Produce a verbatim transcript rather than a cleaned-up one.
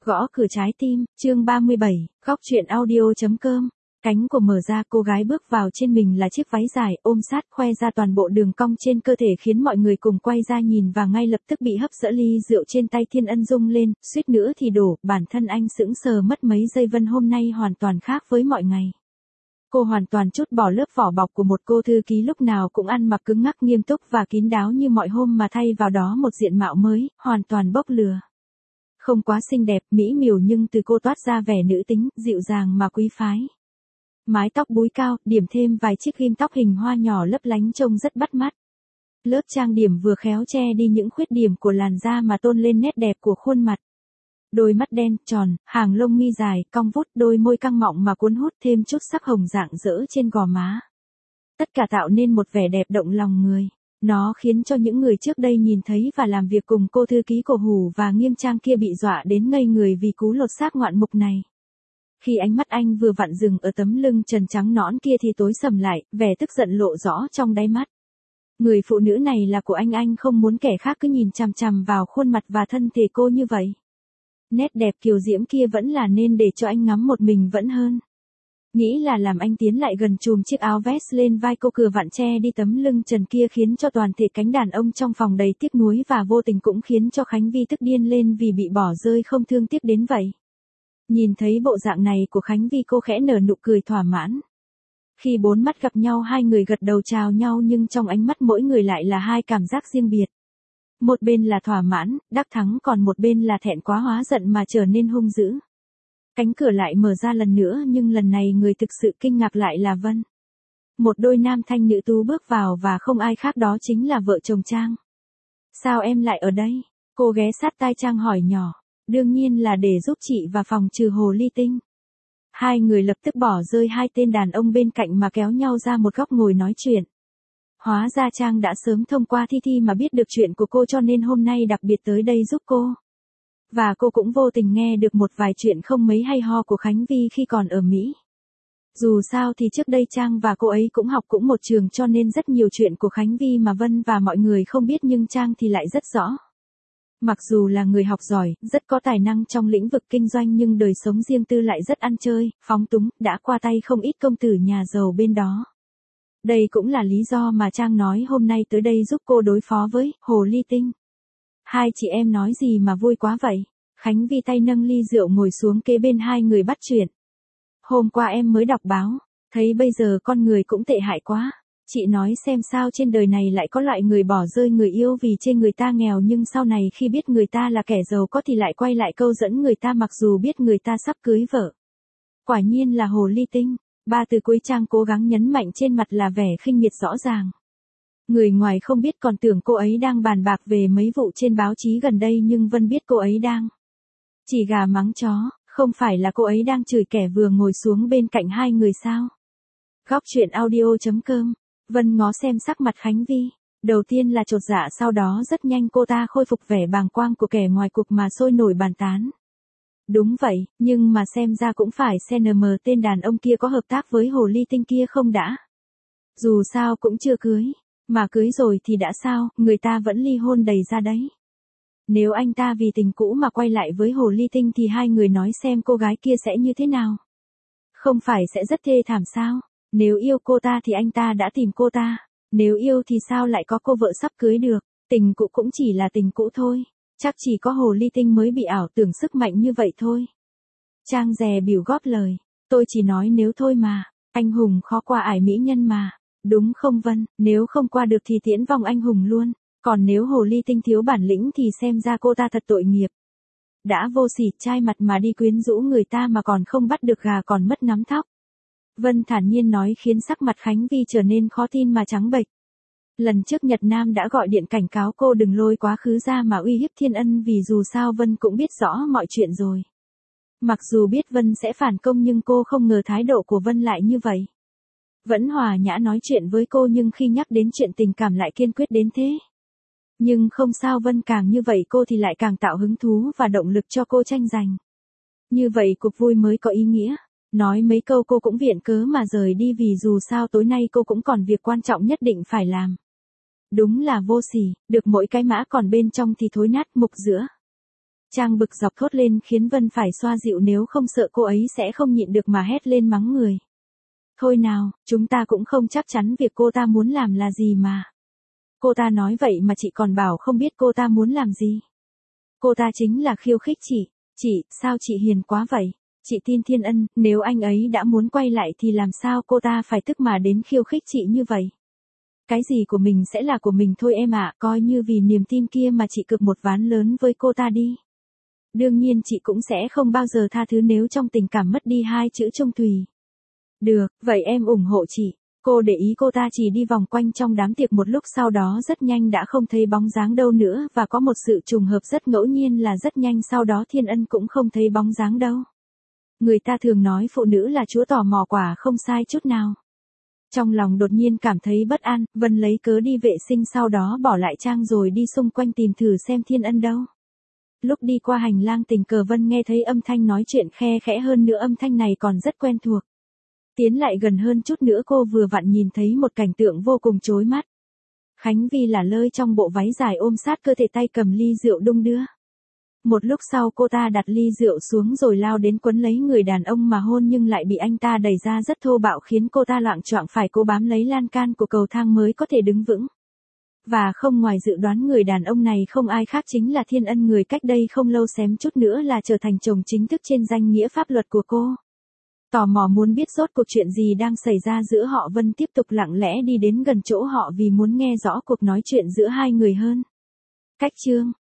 Gõ cửa trái tim, chương ba mươi bảy, góc chuyện audio.com. Cánh của mở ra, cô gái bước vào, trên mình là chiếc váy dài, ôm sát, khoe ra toàn bộ đường cong trên cơ thể khiến mọi người cùng quay ra nhìn và ngay lập tức bị hấp dẫn. Ly rượu trên tay Thiên Ân rung lên, suýt nữa thì đổ, bản thân anh sững sờ mất mấy giây. Vân hôm nay hoàn toàn khác với mọi ngày. Cô hoàn toàn trút bỏ lớp vỏ bọc của một cô thư ký lúc nào cũng ăn mặc cứng ngắc, nghiêm túc và kín đáo như mọi hôm, mà thay vào đó một diện mạo mới, hoàn toàn bốc lửa. Không quá xinh đẹp, mỹ miều, nhưng từ cô toát ra vẻ nữ tính, dịu dàng mà quý phái. Mái tóc búi cao, điểm thêm vài chiếc ghim tóc hình hoa nhỏ lấp lánh trông rất bắt mắt. Lớp trang điểm vừa khéo che đi những khuyết điểm của làn da mà tôn lên nét đẹp của khuôn mặt. Đôi mắt đen, tròn, hàng lông mi dài, cong vút, đôi môi căng mọng mà cuốn hút, thêm chút sắc hồng rạng rỡ trên gò má. Tất cả tạo nên một vẻ đẹp động lòng người. Nó khiến cho những người trước đây nhìn thấy và làm việc cùng cô thư ký cổ hủ và nghiêm trang kia bị dọa đến ngây người vì cú lột xác ngoạn mục này. Khi ánh mắt anh vừa vặn dừng ở tấm lưng trần trắng nõn kia thì tối sầm lại, vẻ tức giận lộ rõ trong đáy mắt. Người phụ nữ này là của anh, anh không muốn kẻ khác cứ nhìn chằm chằm vào khuôn mặt và thân thể cô như vậy. Nét đẹp kiều diễm kia vẫn là nên để cho anh ngắm một mình vẫn hơn. Nghĩ là làm, anh tiến lại gần chùm chiếc áo vest lên vai cô, cửa vặn che đi tấm lưng trần kia khiến cho toàn thể cánh đàn ông trong phòng đầy tiếc nuối, và vô tình cũng khiến cho Khánh Vi tức điên lên vì bị bỏ rơi không thương tiếc đến vậy. Nhìn thấy bộ dạng này của Khánh Vi, cô khẽ nở nụ cười thỏa mãn. Khi bốn mắt gặp nhau, hai người gật đầu chào nhau, nhưng trong ánh mắt mỗi người lại là hai cảm giác riêng biệt. Một bên là thỏa mãn, đắc thắng, còn một bên là thẹn quá hóa giận mà trở nên hung dữ. Cánh cửa lại mở ra lần nữa, nhưng lần này người thực sự kinh ngạc lại là Vân. Một đôi nam thanh nữ tú bước vào và không ai khác đó chính là vợ chồng Trang. Sao em lại ở đây? Cô ghé sát tai Trang hỏi nhỏ. Đương nhiên là để giúp chị và phòng trừ hồ ly tinh. Hai người lập tức bỏ rơi hai tên đàn ông bên cạnh mà kéo nhau ra một góc ngồi nói chuyện. Hóa ra Trang đã sớm thông qua Thi Thi mà biết được chuyện của cô, cho nên hôm nay đặc biệt tới đây giúp cô. Và cô cũng vô tình nghe được một vài chuyện không mấy hay ho của Khánh Vi khi còn ở Mỹ. Dù sao thì trước đây Trang và cô ấy cũng học cũng một trường, cho nên rất nhiều chuyện của Khánh Vi mà Vân và mọi người không biết, nhưng Trang thì lại rất rõ. Mặc dù là người học giỏi, rất có tài năng trong lĩnh vực kinh doanh, nhưng đời sống riêng tư lại rất ăn chơi, phóng túng, đã qua tay không ít công tử nhà giàu bên đó. Đây cũng là lý do mà Trang nói hôm nay tới đây giúp cô đối phó với hồ ly tinh. Hai chị em nói gì mà vui quá vậy? Khánh Vi tay nâng ly rượu ngồi xuống kế bên hai người bắt chuyện. Hôm qua em mới đọc báo, thấy bây giờ con người cũng tệ hại quá. Chị nói xem, sao trên đời này lại có loại người bỏ rơi người yêu vì chê người ta nghèo, nhưng sau này khi biết người ta là kẻ giàu có thì lại quay lại câu dẫn người ta mặc dù biết người ta sắp cưới vợ. Quả nhiên là hồ ly tinh. Ba từ cuối Trang cố gắng nhấn mạnh, trên mặt là vẻ khinh miệt rõ ràng. Người ngoài không biết còn tưởng cô ấy đang bàn bạc về mấy vụ trên báo chí gần đây, nhưng Vân biết cô ấy đang chỉ gà mắng chó, không phải là cô ấy đang chửi kẻ vừa ngồi xuống bên cạnh hai người sao? Góc chuyện audio.com. Vân ngó xem sắc mặt Khánh Vi, đầu tiên là chột dạ, sau đó rất nhanh cô ta khôi phục vẻ bàng quang của kẻ ngoài cuộc mà sôi nổi bàn tán. Đúng vậy, nhưng mà xem ra cũng phải xê en em tên đàn ông kia có hợp tác với hồ ly tinh kia không đã? Dù sao cũng chưa cưới, mà cưới rồi thì đã sao, người ta vẫn ly hôn đầy ra đấy. Nếu anh ta vì tình cũ mà quay lại với hồ ly tinh thì hai người nói xem cô gái kia sẽ như thế nào? Không phải sẽ rất thê thảm sao? Nếu yêu cô ta thì anh ta đã tìm cô ta, nếu yêu thì sao lại có cô vợ sắp cưới được? Tình cũ cũng chỉ là tình cũ thôi, chắc chỉ có hồ ly tinh mới bị ảo tưởng sức mạnh như vậy thôi. Trang dè bỉu góp lời, tôi chỉ nói nếu thôi mà, anh hùng khó qua ải mỹ nhân mà, đúng không Vân? Nếu không qua được thì tiễn vong anh hùng luôn, còn nếu hồ ly tinh thiếu bản lĩnh thì xem ra cô ta thật tội nghiệp. Đã vô sỉ trai mặt mà đi quyến rũ người ta mà còn không bắt được gà còn mất nắm thóc. Vân thản nhiên nói khiến sắc mặt Khánh Vi trở nên khó tin mà trắng bệch. Lần trước Nhật Nam đã gọi điện cảnh cáo cô đừng lôi quá khứ ra mà uy hiếp Thiên Ân, vì dù sao Vân cũng biết rõ mọi chuyện rồi. Mặc dù biết Vân sẽ phản công nhưng cô không ngờ thái độ của Vân lại như vậy. Vẫn hòa nhã nói chuyện với cô nhưng khi nhắc đến chuyện tình cảm lại kiên quyết đến thế. Nhưng không sao, Vân càng như vậy cô thì lại càng tạo hứng thú và động lực cho cô tranh giành. Như vậy cuộc vui mới có ý nghĩa. Nói mấy câu cô cũng viện cớ mà rời đi, vì dù sao tối nay cô cũng còn việc quan trọng nhất định phải làm. Đúng là vô sỉ, được mỗi cái mã còn bên trong thì thối nát mục giữa. Trang bực dọc thốt lên khiến Vân phải xoa dịu nếu không sợ cô ấy sẽ không nhịn được mà hét lên mắng người. Thôi nào, chúng ta cũng không chắc chắn việc cô ta muốn làm là gì mà. Cô ta nói vậy mà chị còn bảo không biết cô ta muốn làm gì. Cô ta chính là khiêu khích chị. Chị, sao chị hiền quá vậy? Chị tin Thiên Ân, nếu anh ấy đã muốn quay lại thì làm sao cô ta phải tức mà đến khiêu khích chị như vậy? Cái gì của mình sẽ là của mình thôi em ạ, coi như vì niềm tin kia mà chị cược một ván lớn với cô ta đi. Đương nhiên chị cũng sẽ không bao giờ tha thứ nếu trong tình cảm mất đi hai chữ trông tùy. Được, vậy em ủng hộ chị. Cô để ý cô ta chỉ đi vòng quanh trong đám tiệc một lúc sau đó rất nhanh đã không thấy bóng dáng đâu nữa và có một sự trùng hợp rất ngẫu nhiên là rất nhanh sau đó Thiên Ân cũng không thấy bóng dáng đâu. Người ta thường nói phụ nữ là chúa tò mò quả không sai chút nào. Trong lòng đột nhiên cảm thấy bất an, Vân lấy cớ đi vệ sinh sau đó bỏ lại Trang rồi đi xung quanh tìm thử xem Thiên Ân đâu. Lúc đi qua hành lang tình cờ Vân nghe thấy âm thanh nói chuyện khe khẽ hơn nữa âm thanh này còn rất quen thuộc. Tiến lại gần hơn chút nữa cô vừa vặn nhìn thấy một cảnh tượng vô cùng chói mắt. Khánh Vi là lơi trong bộ váy dài ôm sát cơ thể tay cầm ly rượu đung đưa. Một lúc sau cô ta đặt ly rượu xuống rồi lao đến quấn lấy người đàn ông mà hôn nhưng lại bị anh ta đẩy ra rất thô bạo khiến cô ta loạng choạng phải cố bám lấy lan can của cầu thang mới có thể đứng vững. Và không ngoài dự đoán người đàn ông này không ai khác chính là Thiên Ân người cách đây không lâu xém chút nữa là trở thành chồng chính thức trên danh nghĩa pháp luật của cô. Tò mò muốn biết rốt cuộc chuyện gì đang xảy ra giữa họ Vân tiếp tục lặng lẽ đi đến gần chỗ họ vì muốn nghe rõ cuộc nói chuyện giữa hai người hơn. Cách chương